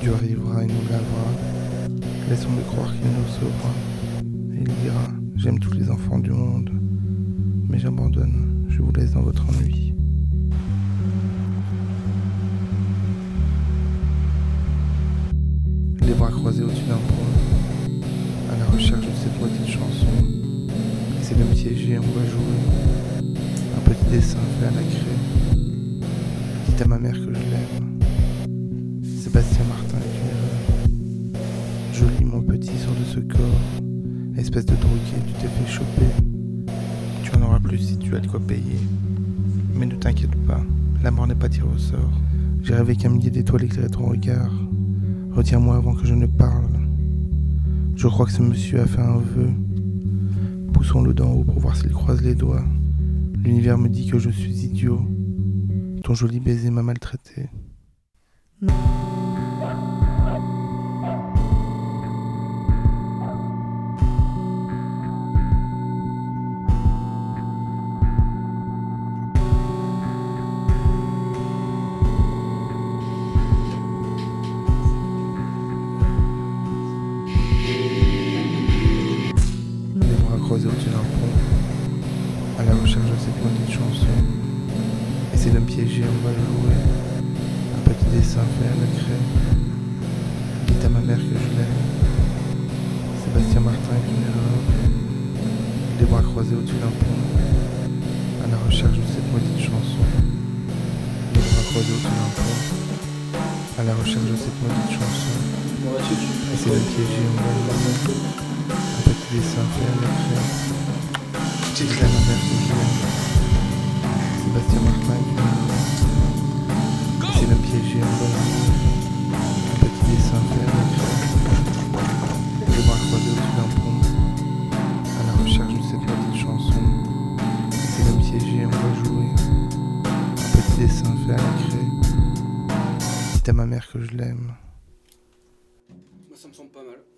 Dieu arrivera et nous lavera. Laissons-le croire qu'il nous sauvera. Et il dira, j'aime tous les enfants du monde, mais j'abandonne, je vous laisse dans votre ennui. Les bras croisés au-dessus d'un pont, à la recherche de cette petite chanson. Essaie de me piéger, on va jouer. Un petit dessin fait à la craie. Dites à ma mère que je l'aime. Sébastien Martin est une erreur. Joli mon petit sur de ce corps. Espèce de drogué, tu t'es fait choper. Tu en auras plus si tu as de quoi payer. Mais ne t'inquiète pas, la mort n'est pas tirée au sort. J'ai rêvé qu'un millier d'étoiles éclairait ton regard. Retiens-moi avant que je ne parle. Je crois que ce monsieur a fait un vœu. Poussons-le d'en haut pour voir s'il croise les doigts. L'univers me dit que je suis idiot. Ton joli baiser m'a maltraité. Croisé au-dessus d'un pont, à la recherche de cette maudite chanson. Essaie de me piéger, on va jouer. Un petit dessin fait à la craie. Dites à ma mère que je l'aime. Sébastien Martin est une erreur. Les bras croisés au-dessus d'un pont, à la recherche de cette maudite chanson. Les bras croisés au-dessus d'un pont, à la recherche de cette maudite chanson. Essaie de me piéger, on va jouer. Un petit dessin fait à la craie. Dites à ma mère que je l'aime. Sébastien Martin est une erreur. Essaie de me piéger, on va jouer. Un petit dessin fait à la craie. Les bras croisés au-dessus d'un pont, à la recherche de cette petite chanson. Essaie de me piéger, on va jouer. Un petit dessin fait à la craie. Dites à ma mère que je l'aime. Moi ça me semble pas mal.